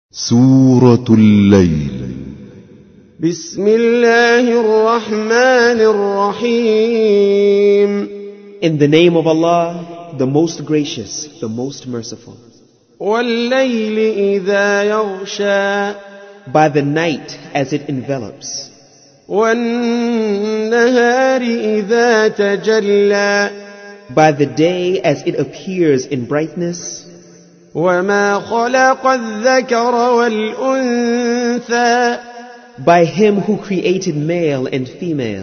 سورة الليل. بسم الله الرحمن الرحيم. In the name of Allah, the most gracious, the most merciful. والليل إذا يغشى. By the night as it envelops. والنهار إذا تجلى. By the day as it appears in brightness. وما خلق الذكر والأنثى. By him who created male and female.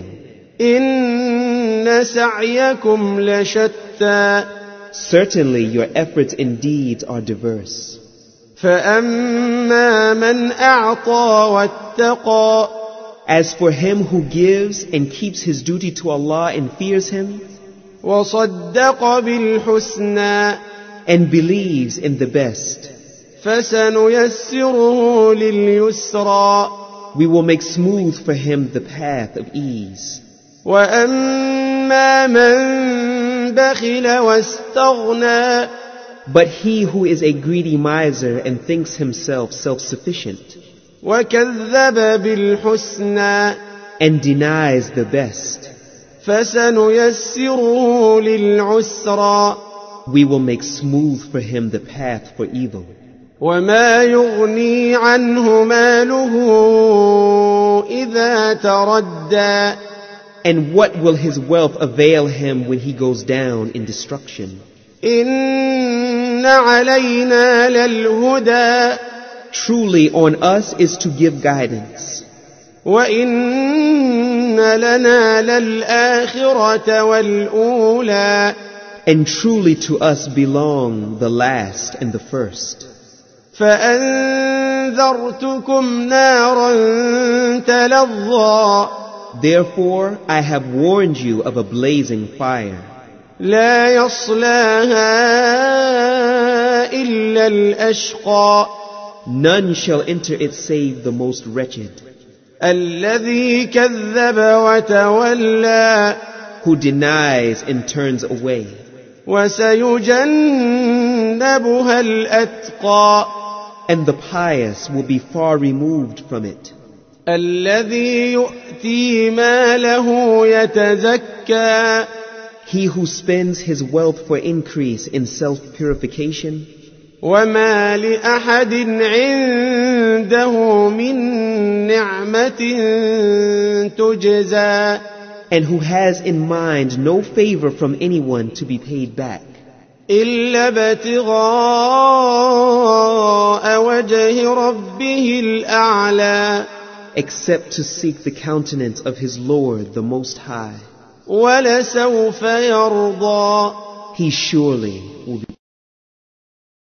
إن سعيكم لشتى. Certainly your efforts and deeds are diverse. فأما من أعطى واتقى. As for him who gives and keeps his duty to Allah and fears him, وصدق بالحسنى. and believes in the best, فسنيسره لليسرى. we will make smooth for him the path of ease. وأما من بخل واستغنى. But he who is a greedy miser and thinks himself self-sufficient, وكذب بالحسنى. and denies the best, فسنيسره للعسرى. we will make smooth for him the path for evil. وما يغني عنه ماله إذا تردى. And what will his wealth avail him when he goes down in destruction? إن علينا للهدى. Truly on us is to give guidance. وإن لنا للآخرة والأولى. And truly to us belong the last and the first. فأنذرتكم نارا تلظى. Therefore I have warned you of a blazing fire. لا يصلاها إلا الأشقى. None shall enter it save the most wretched, الذي كذب وتولى. who denies and turns away. وسيجنبها الأتقى. And the pious will be far removed from it, الذي يؤتي ماله يتزكى. he who spends his wealth for increase in self-purification, وما لأحد عنده من نعمة تجزى. and who has in mind no favor from anyone to be paid back, إلا ابتغاء وجه ربه الأعلى. except to seek the countenance of his Lord the Most High. ولسوف يرضى. He surely will be